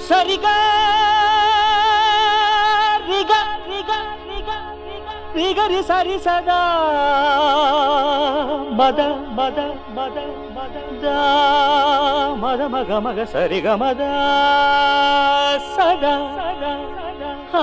సరిగా రిగా రిగా రిగా రిగరి సరి సదా మద మద మద మద దా మద మగ మగ సరిగ మద సదా సదా సదా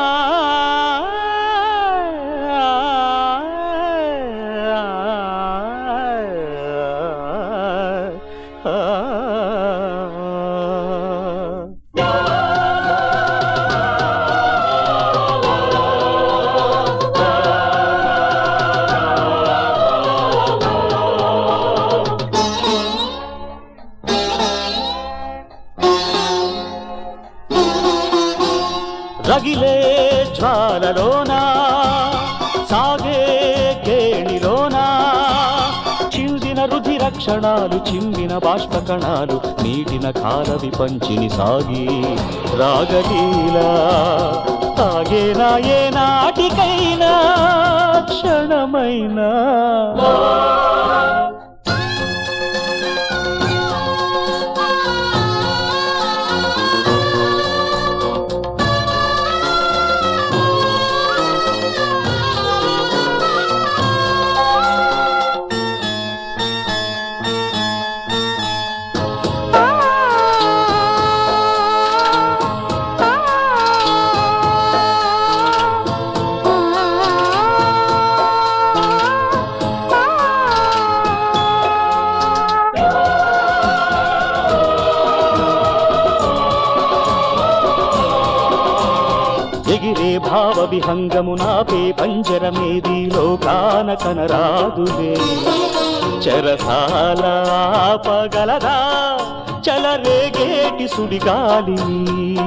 రగిలే జ్వాలలోనా సాగే కేళిలోనా చిందిన రుధిరక్షణాలు చిమ్మిన బాష్పకణాలు నీటిన కాలవి పంచిని సాగి రాగలీలా తాగేనా ఏ నాటికైనా క్షణమైనా ఎగిరే భావ విహంగము నాపే పంజరమేది లోకాన కనరాదులే చెరసాల ఆపగలదా చలరేగేటి సుడిగాలిని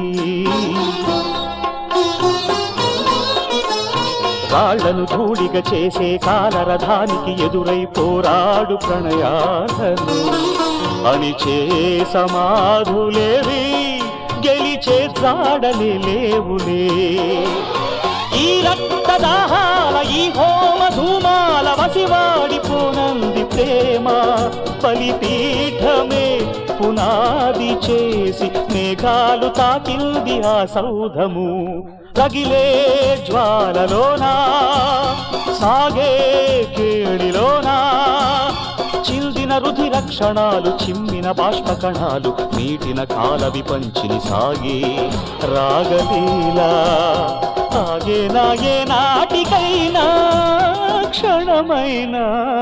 రాళ్లను ధూళిగా చేసే కాలరథానికి ఎదురై పోరాడు ప్రణయాలను అణిచే సమాధులేవి గెలిచే జాడలే లేవులే ఈ రక్తదాహాల ఈ హోమ ధూమాల వసివాడిపోనంది ప్రేమ బలిపీఠమే పునాది చేసి మేఘాలు తాకింది ఆ సౌధము రగిలే జ్వాలలోనా సాగే కేళిలోనా చిల్దిన రుధిరక్షణాలు చిమ్మిన బాష్పకణాలు నీటిన కాలవి పంచిని సాగి రాగలీలా ఆగేనా ఏ నాటికైనా క్షణమైనా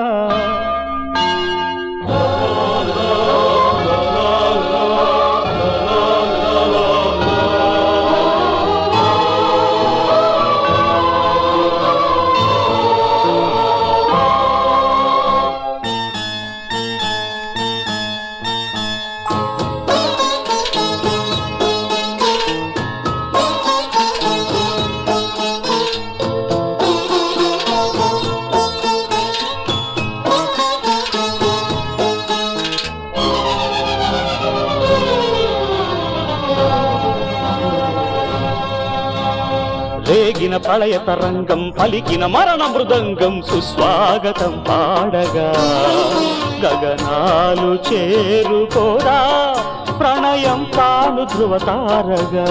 రేగిన ప్రళయ తరంగం పలికిన మరణ మృదంగం సుస్వాగతం పాడగా గగనాలు చేరుకోరా ప్రణయం తాను ధృవతారగా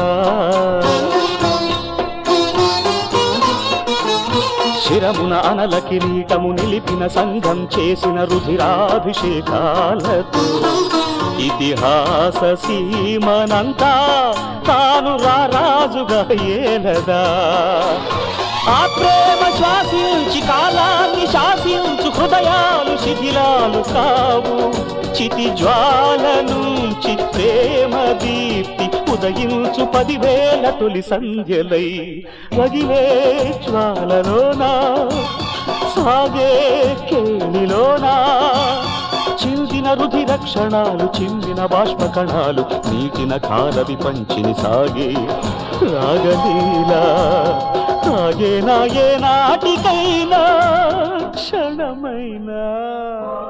శిరమున అనల కిరీటము నిలిపిన సంఘం చేసిన రుధిరాభిషేకాలతో ఇతిహాస సీమనంతా తాను రాజుగా ఏలదా ఆ ప్రేమ శ్వాసించి కాలాన్ని శాసించు హృదయాలు శిథిలాలు కావు చితి జ్వాల నుంచి ప్రేమ దీప్తి ఉదయించు 10,000 తొలి సంధ్యలై రగిలే జ్వాలలోనా సాగే కేళిలోనా చిందిన రుధిరక్షణాలు చిమ్మిన బాష్పకణాలు నీటిన కాలవి పంచిని సాగే రాగలీలా తాగేనా ఏ నాటికైనా క్షణమైనా